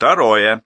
Второе.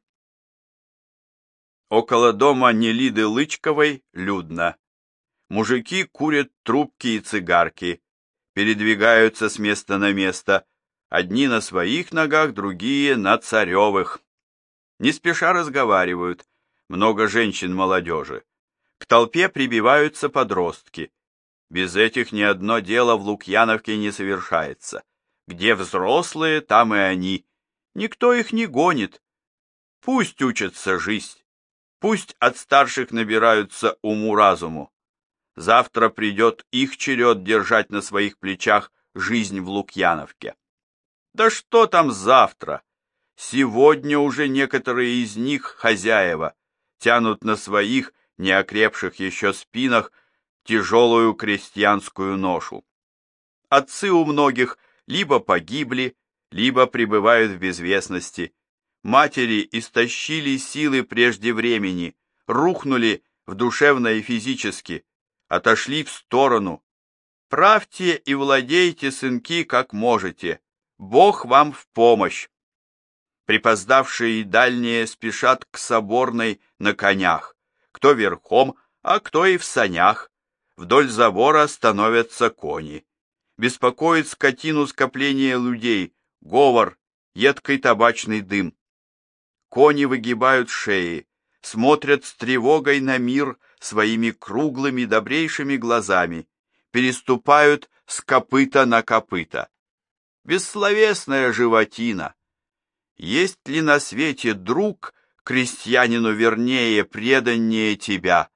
Около дома Нелиды Лычковой людно. Мужики курят трубки и цигарки, передвигаются с места на место, одни на своих ногах, другие на царевых. Не спеша разговаривают, много женщин молодежи. К толпе прибиваются подростки. Без этих ни одно дело в Лукьяновке не совершается. Где взрослые, там и они. Никто их не гонит. Пусть учатся жить. Пусть от старших набираются уму-разуму. Завтра придет их черед держать на своих плечах жизнь в Лукьяновке. Да что там завтра? Сегодня уже некоторые из них, хозяева, тянут на своих, неокрепших еще спинах, тяжелую крестьянскую ношу. Отцы у многих либо погибли, либо пребывают в безвестности. Матери истощили силы прежде времени, рухнули в душевно и физически, отошли в сторону. Правьте и владейте, сынки, как можете. Бог вам в помощь. Припоздавшие и дальние спешат к соборной на конях, кто верхом, а кто и в санях. Вдоль забора становятся кони. Беспокоит скотину скопление людей, говор, едкий табачный дым. Кони выгибают шеи, смотрят с тревогой на мир своими круглыми добрейшими глазами, переступают с копыта на копыта. Бессловесная животина! Есть ли на свете друг крестьянину вернее, преданнее тебя?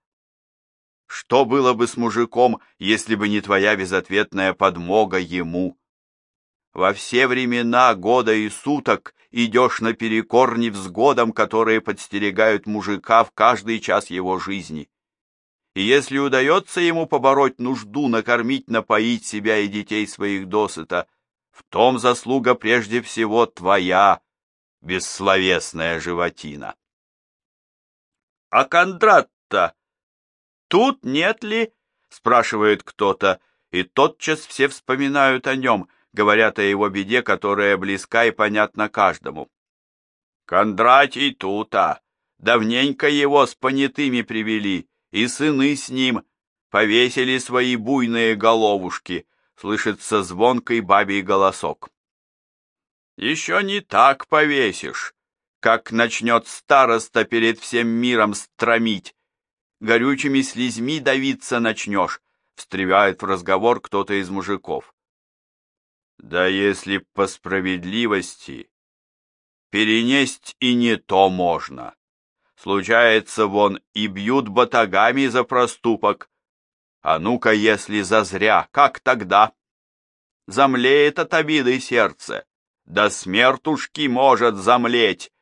Что было бы с мужиком, если бы не твоя безответная подмога ему? Во все времена года и суток идешь наперекор невзгодам, которые подстерегают мужика в каждый час его жизни. И если удается ему побороть нужду, накормить, напоить себя и детей своих досыта, в том заслуга прежде всего твоя, бессловесная животина. А Кондрат-то тут нет ли? Спрашивает кто-то, и тотчас все вспоминают о нем, говорят о его беде, которая близка и понятна каждому. Кондратий тута, давненько его с понятыми привели, и сыны с ним повесили свои буйные головушки, слышится звонкий бабий голосок. Еще не так повесишь, как начнет староста перед всем миром стромить, горючими слезьми давиться начнешь, встревает в разговор кто-то из мужиков. Да если по справедливости, перенесть и не то можно. Случается, вон и бьют батагами за проступок. А ну-ка, если зазря, как тогда? Замлеет от обиды сердце, до смертушки может замлеть.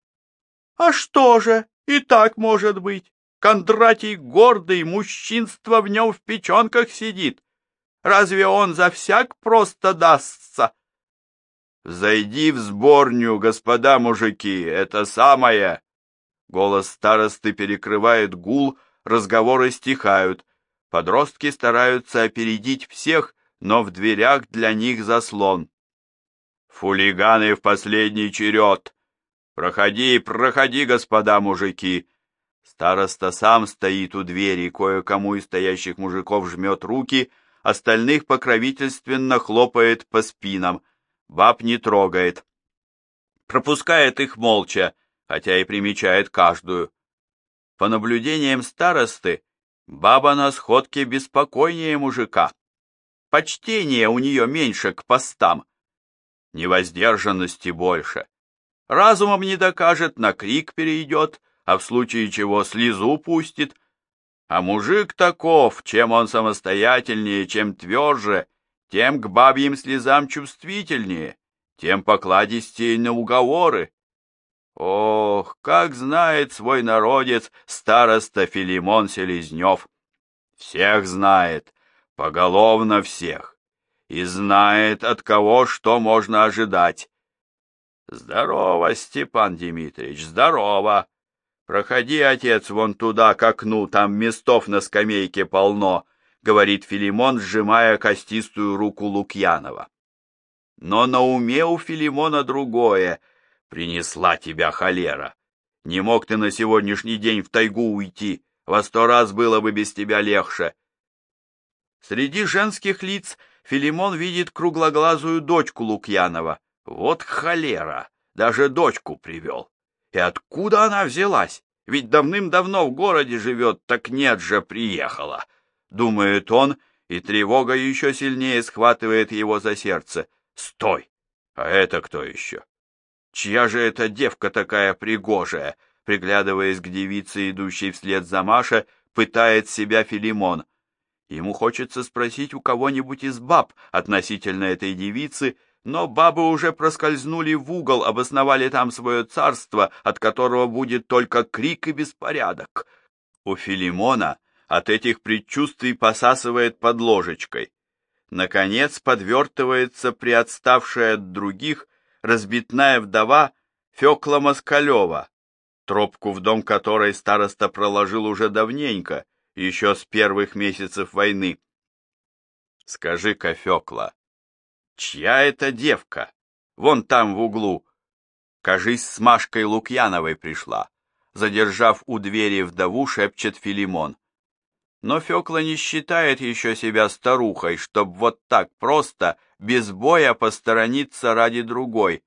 А что же, и так может быть. Кондратий гордый, мужчинство в нем в печенках сидит. Разве он за всяк просто дастся? Зайди в сборню, господа мужики, это самое. Голос старосты перекрывает гул, разговоры стихают. Подростки стараются опередить всех, но в дверях для них заслон. Фулиганы в последний черед. Проходи, проходи, господа мужики. Староста сам стоит у двери, кое-кому из стоящих мужиков жмет руки, остальных покровительственно хлопает по спинам, баб не трогает. Пропускает их молча, хотя и примечает каждую. По наблюдениям старосты, баба на сходке беспокойнее мужика. Почтения у нее меньше к постам. Невоздержанности больше. Разумом не докажет, на крик перейдет, а в случае чего слезу пустит. А мужик таков, чем он самостоятельнее, чем тверже, тем к бабьим слезам чувствительнее, тем покладистее на уговоры. Ох, как знает свой народец староста Филимон Селезнев. Всех знает, поголовно всех, и знает, от кого что можно ожидать. Здорово, Степан Дмитриевич, здорово. Проходи, отец, вон туда, к окну, там местов на скамейке полно, говорит Филимон, сжимая костистую руку Лукьянова. Но на уме у Филимона другое. Принесла тебя холера. Не мог ты на сегодняшний день в тайгу уйти, во 100 раз было бы без тебя легче. Среди женских лиц Филимон видит круглоглазую дочку Лукьянова. Вот холера, даже дочку привел. И откуда она взялась? Ведь давным-давно в городе живет, так нет же, приехала. Думает он, и тревога еще сильнее схватывает его за сердце. Стой! А это кто еще? Чья же эта девка такая пригожая? Приглядываясь к девице, идущей вслед за Машей, пытает себя Филимон. Ему хочется спросить у кого-нибудь из баб относительно этой девицы, но бабы уже проскользнули в угол, обосновали там свое царство, от которого будет только крик и беспорядок. У Филимона от этих предчувствий посасывает под ложечкой. Наконец подвертывается приотставшая от других разбитная вдова Фёкла Москалева, тропку в дом которой староста проложил уже давненько, еще с первых месяцев войны. Скажи-ка, Фёкла, чья это девка? Вон там в углу. Кажись, с Машкой Лукьяновой пришла. Задержав у двери вдову, шепчет Филимон. Но Фёкла не считает еще себя старухой, чтоб вот так просто, без боя посторониться ради другой.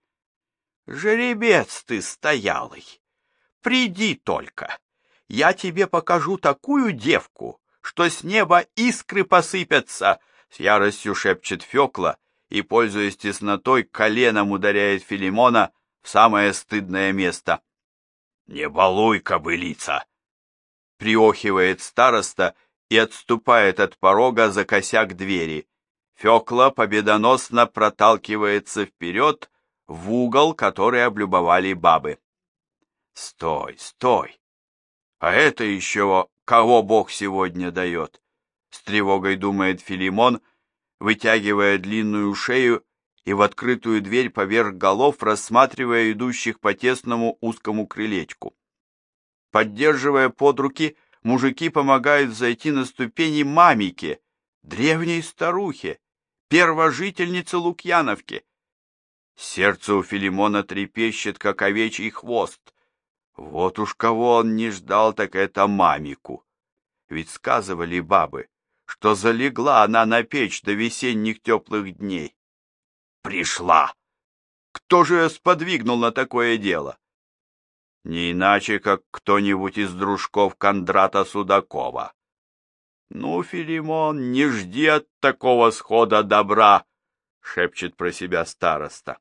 Жеребец ты стоялый! Приди только! Я тебе покажу такую девку, что с неба искры посыпятся, с яростью шепчет Фёкла и, пользуясь теснотой, коленом ударяет Филимона в самое стыдное место. «Не балуй, кобылица!» Приохивает староста и отступает от порога за косяк двери. Фёкла победоносно проталкивается вперед в угол, который облюбовали бабы. «Стой, стой! А это еще кого Бог сегодня дает?» С тревогой думает Филимон, вытягивая длинную шею и в открытую дверь поверх голов рассматривая идущих по тесному узкому крылечку. Поддерживая под руки, мужики помогают зайти на ступени мамике, древней старухе, первожительнице Лукьяновки. Сердце у Филимона трепещет, как овечий хвост. Вот уж кого он не ждал, так это мамику. Ведь сказывали бабы, что залегла она на печь до весенних теплых дней. Пришла! Кто же ее сподвигнул на такое дело? Не иначе, как кто-нибудь из дружков Кондрата Судакова. Ну, Филимон, не жди от такого схода добра, шепчет про себя староста.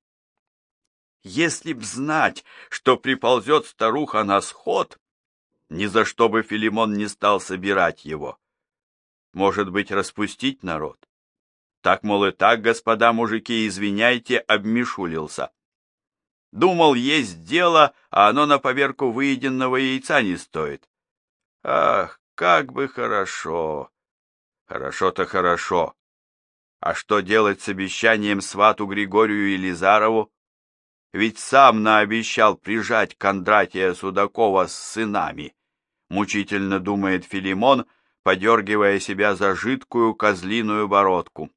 Если б знать, что приползет старуха на сход, ни за что бы Филимон не стал собирать его. Может быть, распустить народ? Так, мол, и так, господа мужики, извиняйте, обмешулился. Думал, есть дело, а оно на поверку выеденного яйца не стоит. Ах, как бы хорошо! Хорошо-то хорошо. А что делать с обещанием свату Григорию Елизарову? Ведь сам наобещал прижать Кондратия Судакова с сынами, мучительно думает Филимон, подергивая себя за жидкую козлиную бородку.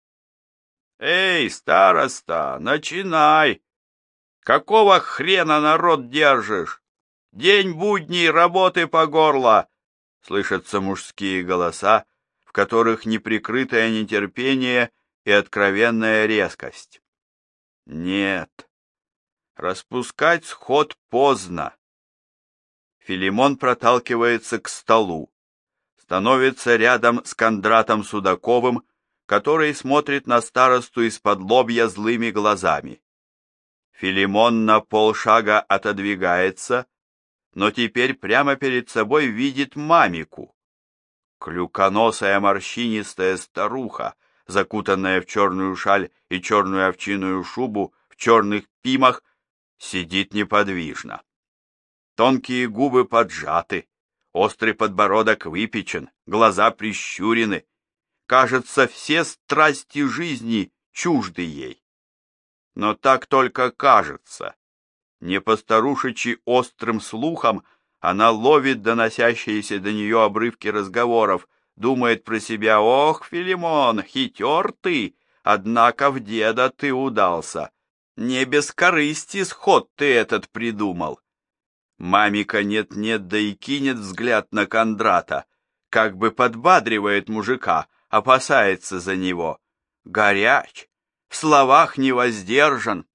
Эй, староста, начинай! Какого хрена народ держишь? День будний, работы по горло! Слышатся мужские голоса, в которых неприкрытое нетерпение и откровенная резкость. Нет, распускать сход поздно. Филимон проталкивается к столу, становится рядом с Кондратом Судаковым, который смотрит на старосту из-под лобья злыми глазами. Филимон на полшага отодвигается, но теперь прямо перед собой видит мамику. Клюконосая морщинистая старуха, закутанная в черную шаль и черную овчинную шубу, в черных пимах, сидит неподвижно. Тонкие губы поджаты, острый подбородок выпечен, глаза прищурены. Кажется, все страсти жизни чужды ей. Но так только кажется. Не по-старушечи острым слухом она ловит доносящиеся до нее обрывки разговоров, думает про себя: «Ох, Филимон, хитер ты, однако в деда ты удался. Не без корысти сход ты этот придумал. Мамика нет-нет, да и кинет взгляд на Кондрата, как бы подбадривает мужика, опасается за него. Горяч, в словах невоздержан.